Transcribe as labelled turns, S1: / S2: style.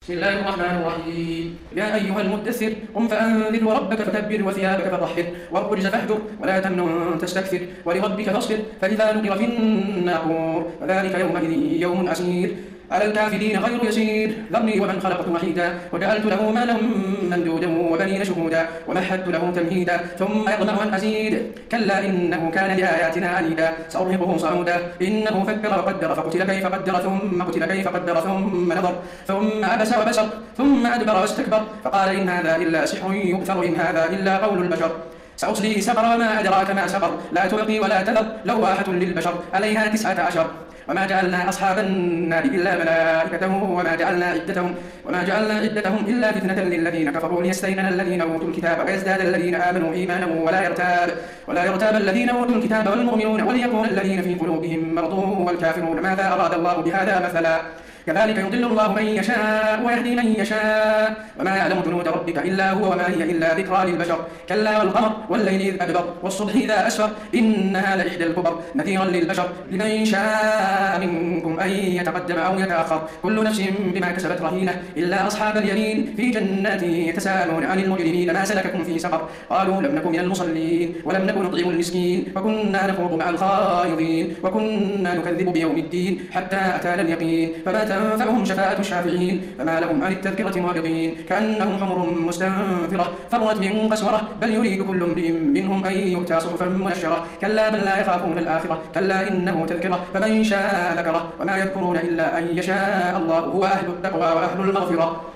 S1: بسم الله الرحمن الرحيم. يا أيها المدثر قم فأنذر وربك فكبر وثيابك فطهر والرجز فاهجر ولا تمنن تستكثر ولربك فاصبر فإذا نقر في الناقور فذلك يومئذ يوم أسير على الكافرين غير يسير. ذرني ومن خلقت وحيدا وجعلت له مالا ممدودا وبنين شهودا ومهدت له تمهيدا ثم يطمع أن أزيد كلا إنه كان لآياتنا عنيدا سأرهقه صعودا إنه فكر وقدر فقتل كيف قدر ثم قتل كيف قدر ثم نظر ثم عبس وبسر ثم أدبر واستكبر فقال إن هذا إلا سحر يؤثر إن هذا إلا قول البشر سأصليه سقر وما أدراك ما سقر لا تبقي ولا تذر لواحة للبشر عليها 19 وما جعلنا أصحاب النار إلا ملائكة وما جعلنا عدتهم إلا فتنة للذين كفروا ليستيقن الذين أوتوا الكتاب ويزداد الذين آمنوا إيمانا ولا يرتاب الذين أوتوا الكتاب والمؤمنون وليكون الذين في قلوبهم مرض والكافرون ماذا أراد الله بهذا مثلا كذلك يضل الله من يشاء ويهدي من يشاء وما يعلم جنود ربك إلا هو وما هي إلا ذكرى للبشر كلا والقمر والليل إذ أدبر والصبح إذا أسفر إنها لإحدى الكبر نذيرا للبشر لمن شاء منكم أن يتقدم أو يتأخر كل نفس بما كسبت رهينة إلا أصحاب اليمين في جنات يتساءلون عن المجرمين ما سلككم في سقر قالوا لم نكن من المصلين ولم نكن نطعم المسكين وكنا نخوض مع الخائضين وكنا نكذب بيوم الدين حتى أتانا اليقين فما تنفعهم شفاعة الشافعين فما لهم عن التذكرة معرضين كأنهم حمر مستنفرة فرت من قسورة بل يريد كل امرئ منهم أن يؤتى صحفا منشرة كلا بل لا يخافون الآخرة كلا إنه تذكرة فمن شاء ذكره وما يذكرون إلا أن يشاء الله هو أهل التقوى وأهل المغفرة.